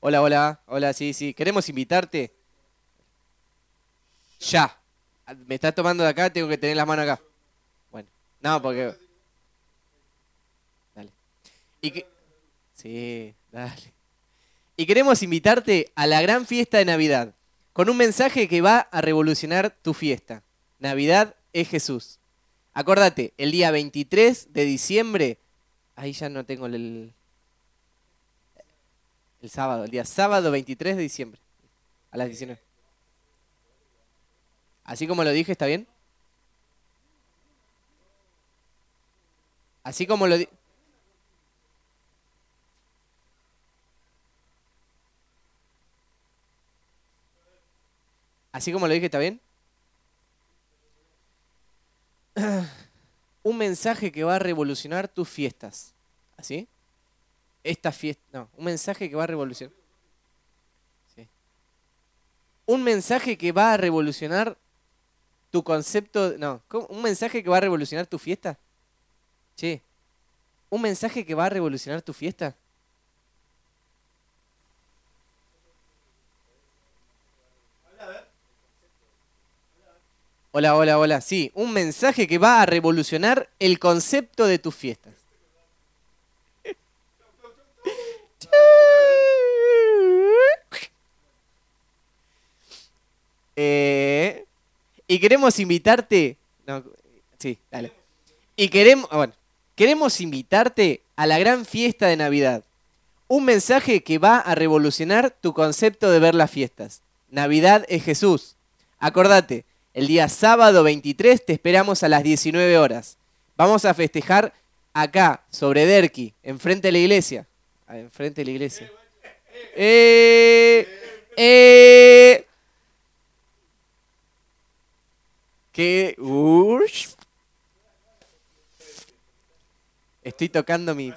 Hola, hola, hola, sí, sí. Queremos invitarte ya. Me estás tomando de acá, tengo que tener las manos acá. Bueno, no, porque. Dale. Y que... Sí, dale. Y queremos invitarte a la gran fiesta de Navidad, con un mensaje que va a revolucionar tu fiesta. Navidad es Jesús. Acordate, el día 23 de diciembre, ahí ya no tengo el sábado, el día sábado 23 de diciembre, a las 19. Así como lo dije, ¿está bien? Así como lo dije. Así como lo dije, ¿está bien? Un mensaje que va a revolucionar tus fiestas. ¿Así? Esta fiesta. No, un mensaje que va a revolucionar. Sí. Un mensaje que va a revolucionar tu concepto. No, ¿cómo? Un mensaje que va a revolucionar tu fiesta. Che, un mensaje que va a revolucionar tu fiesta. Hola, hola, hola. Sí, un mensaje que va a revolucionar el concepto de tus fiestas. Eh, y queremos invitarte. No, sí, dale. Y queremos, bueno, queremos invitarte a la gran fiesta de Navidad. Un mensaje que va a revolucionar tu concepto de ver las fiestas. Navidad es Jesús. Acordate, el día sábado 23 te esperamos a las 19 horas. Vamos a festejar acá, sobre Derqui, enfrente de la iglesia. Ah, enfrente de la iglesia. Eh, eh, que, estoy tocando mi...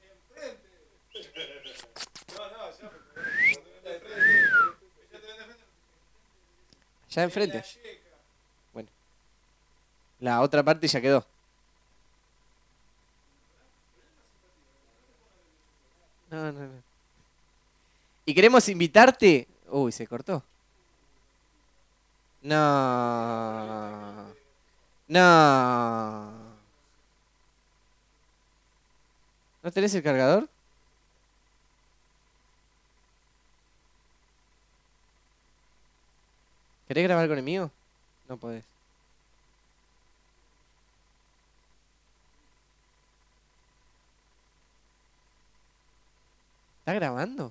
Ya enfrente. Bueno, la otra parte ya quedó. No, no, no. Y queremos invitarte. Uy, se cortó. No. No. ¿No tenés el cargador? ¿Querés grabar con el mío? No podés. ¿Está grabando?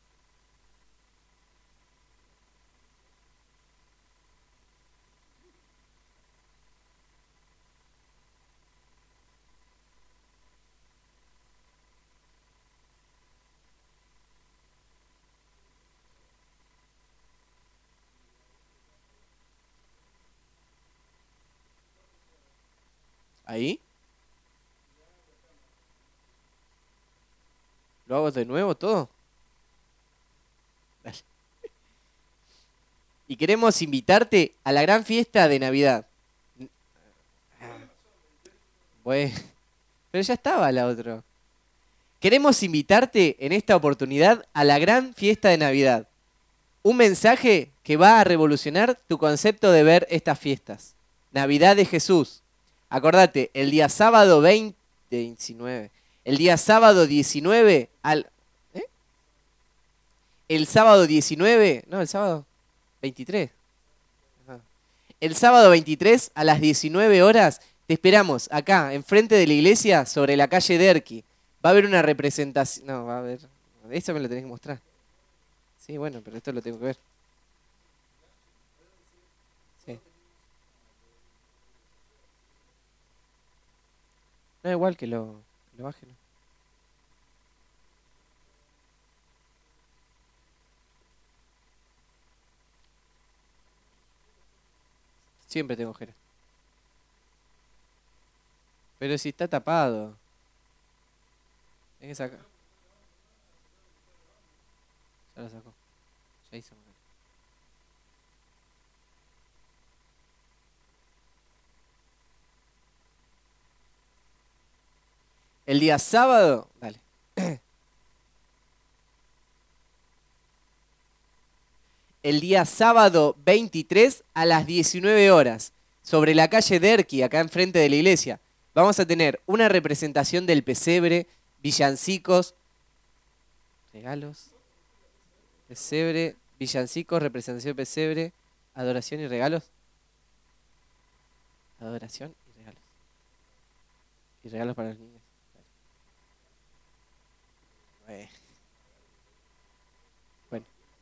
¿Ahí? ¿Lo hago de nuevo todo? Dale. Y queremos invitarte a la gran fiesta de Navidad. Bueno, pero ya estaba la otra. Queremos invitarte en esta oportunidad a la gran fiesta de Navidad. Un mensaje que va a revolucionar tu concepto de ver estas fiestas. Navidad de Jesús. Acordate, el día sábado 19. El día sábado 19 al... ¿eh? El sábado 19. No, el sábado 23. Ajá. El sábado 23 a las 19 horas te esperamos acá, enfrente de la iglesia, sobre la calle Derqui. Va a haber una representación... No, va a haber... Eso me lo tenés que mostrar. Sí, bueno, pero esto lo tengo que ver. Sí. No, igual que lo bajen. Siempre tengo ojeras. Pero si está tapado. Es que saca. Ya lo sacó. Ya hizo. El día sábado. Dale. el día sábado 23 a las 19 horas, sobre la calle Derqui, acá enfrente de la iglesia. Vamos a tener una representación del pesebre, villancicos, regalos, pesebre, villancicos, representación pesebre, adoración y regalos. Adoración y regalos. Y regalos para los niños. Bueno.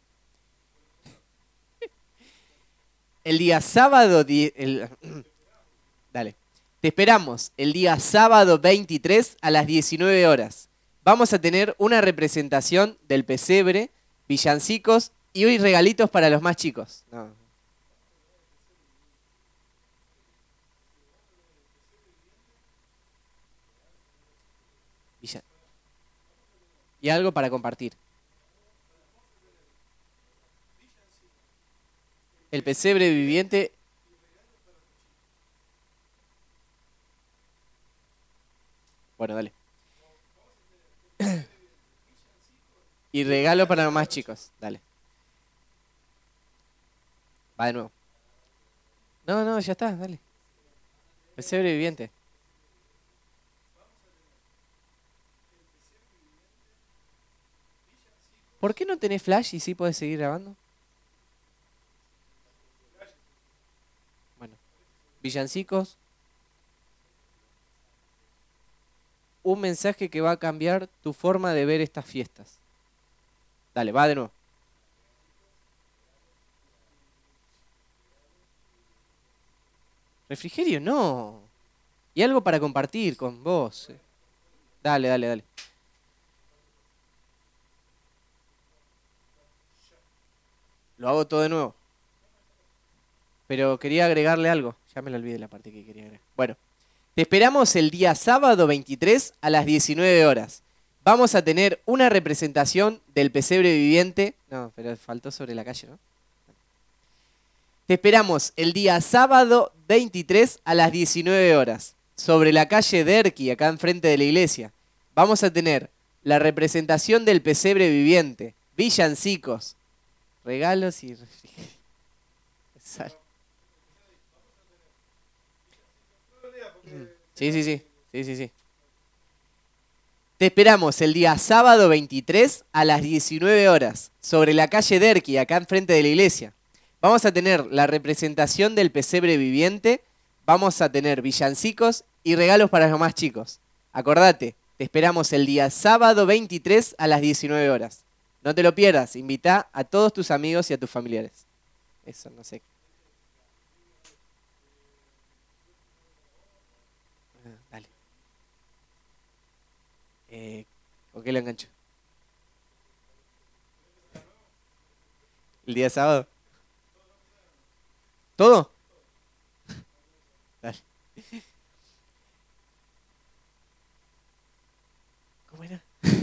El día sábado... Dale. Te esperamos el día sábado 23 a las 19 horas. Vamos a tener una representación del pesebre, villancicos y hoy regalitos para los más chicos. No. Y algo para compartir. El pesebre viviente. Bueno, dale. Y regalo para los más chicos. Dale. Va de nuevo. No, ya está, dale. Pesebre viviente. ¿Por qué no tenés flash y sí podés seguir grabando? Bueno. Villancicos. Un mensaje que va a cambiar tu forma de ver estas fiestas. Dale, va de nuevo. Refrigerio, no. Y algo para compartir con vos. Dale. Lo hago todo de nuevo. Pero quería agregarle algo. Ya me lo olvidé la parte que quería agregar. Bueno, te esperamos el día sábado 23 a las 19 horas. Vamos a tener una representación del pesebre viviente. No, pero faltó sobre la calle, ¿no? Te esperamos el día sábado 23 a las 19 horas. Sobre la calle Derqui, acá enfrente de la iglesia. Vamos a tener la representación del pesebre viviente, villancicos, regalos y refrigerio. Sí. Te esperamos el día sábado 23 a las 19 horas, sobre la calle Derqui, acá enfrente de la iglesia. Vamos a tener la representación del pesebre viviente, vamos a tener villancicos y regalos para los más chicos. Acordate, te esperamos el día sábado 23 a las 19 horas. No te lo pierdas, invita a todos tus amigos y a tus familiares. Eso, no sé. Dale. ¿Con qué lo engancho? ¿El día sábado? ¿Todo? Dale. ¿Cómo era?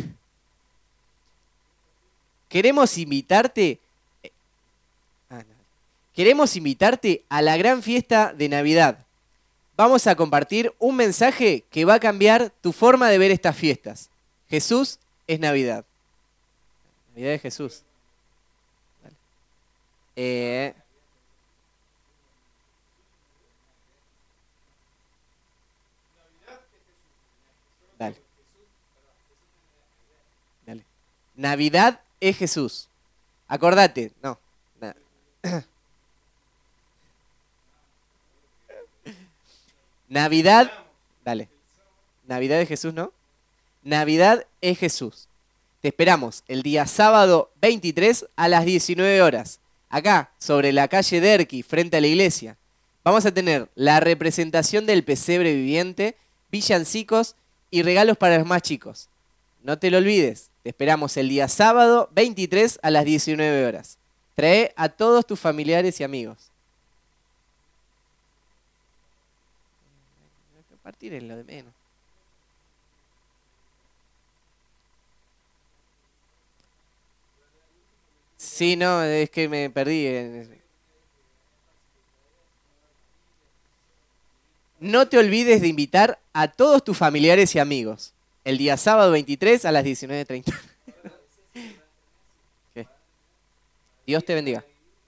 Queremos invitarte. No. Queremos invitarte a la gran fiesta de Navidad. Vamos a compartir un mensaje que va a cambiar tu forma de ver estas fiestas. Jesús es Navidad. Navidad de Jesús. Dale. Dale. Navidad es Jesús. Acordate, no. Navidad, dale. Navidad es Jesús, ¿no? Navidad es Jesús. Te esperamos el día sábado 23 a las 19 horas. Acá, sobre la calle Derqui, frente a la iglesia. Vamos a tener la representación del pesebre viviente, villancicos y regalos para los más chicos. No te lo olvides, te esperamos el día sábado 23 a las 19 horas. Trae a todos tus familiares y amigos. Compartir es lo de menos. Sí, no, es que me perdí. No te olvides de invitar a todos tus familiares y amigos. El día sábado 23 a las 19:30. ¿Qué? Dios te bendiga.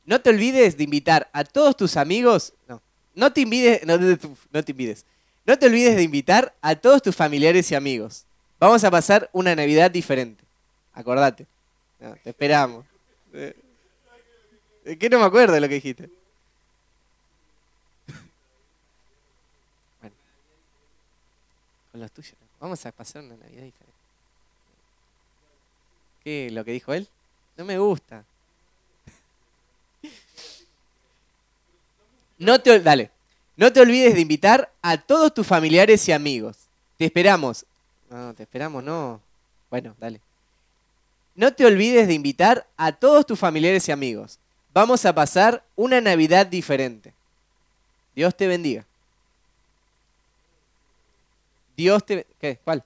No te olvides de invitar a todos tus amigos. No te olvides de invitar a todos tus familiares y amigos. Vamos a pasar una Navidad diferente. Acordate. No, te esperamos. ¿Qué no me acuerdo de lo que dijiste? Bueno, con los tuyos. Vamos a pasar una Navidad diferente. ¿Qué? ¿Lo que dijo él? No me gusta. Dale. No te olvides de invitar a todos tus familiares y amigos. Te esperamos. No, te esperamos, no. Bueno, dale. No te olvides de invitar a todos tus familiares y amigos. Vamos a pasar una Navidad diferente. Dios te bendiga. ¿Qué? ¿Cuál?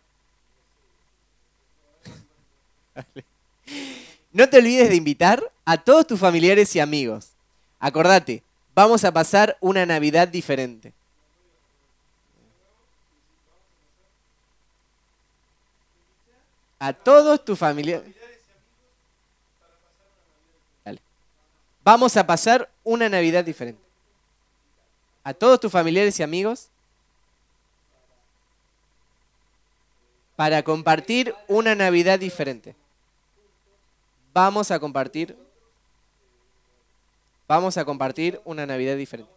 No te olvides de invitar a todos tus familiares y amigos. Acordate, vamos a pasar una Navidad diferente. A todos tus familiares. Dale. Vamos a pasar una Navidad diferente. A todos tus familiares y amigos. Para compartir una Navidad diferente. Vamos a compartir una Navidad diferente.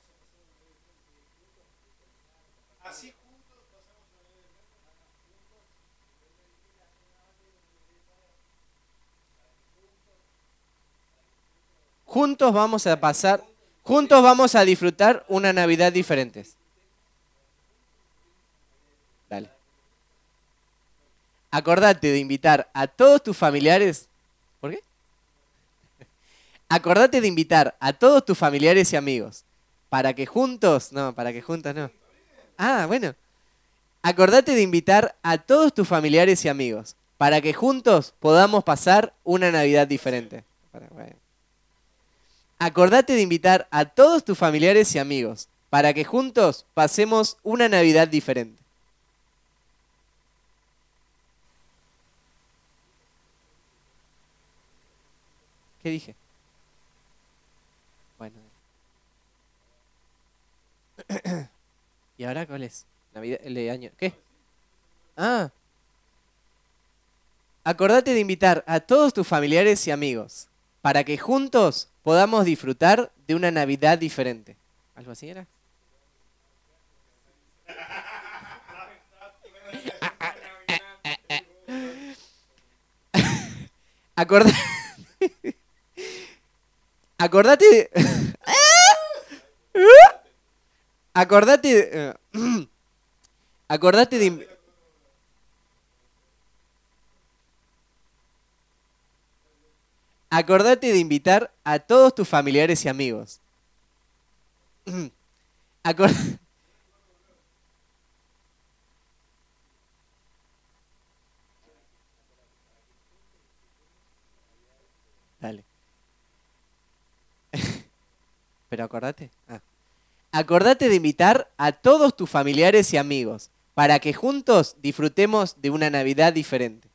Juntos vamos a disfrutar una Navidad diferente. Dale. Acordate de invitar a todos tus familiares. ¿Por qué? Acordate de invitar a todos tus familiares y amigos. Para que juntos no. Ah, bueno. Acordate de invitar a todos tus familiares y amigos. Para que juntos podamos pasar una Navidad diferente. Bueno. Acordate de invitar a todos tus familiares y amigos. Para que juntos pasemos una Navidad diferente. ¿Qué dije? Bueno. ¿Y ahora cuál es? Navidad, el de año. ¿Qué? Ah. Acordate de invitar a todos tus familiares y amigos para que juntos podamos disfrutar de una Navidad diferente. ¿Algo así era? Acordate. Acordate de... Acordate de... Acordate de... Acordate de invitar a todos tus familiares y amigos. Dale. Pero acordate. Acordate de invitar a todos tus familiares y amigos para que juntos disfrutemos de una Navidad diferente.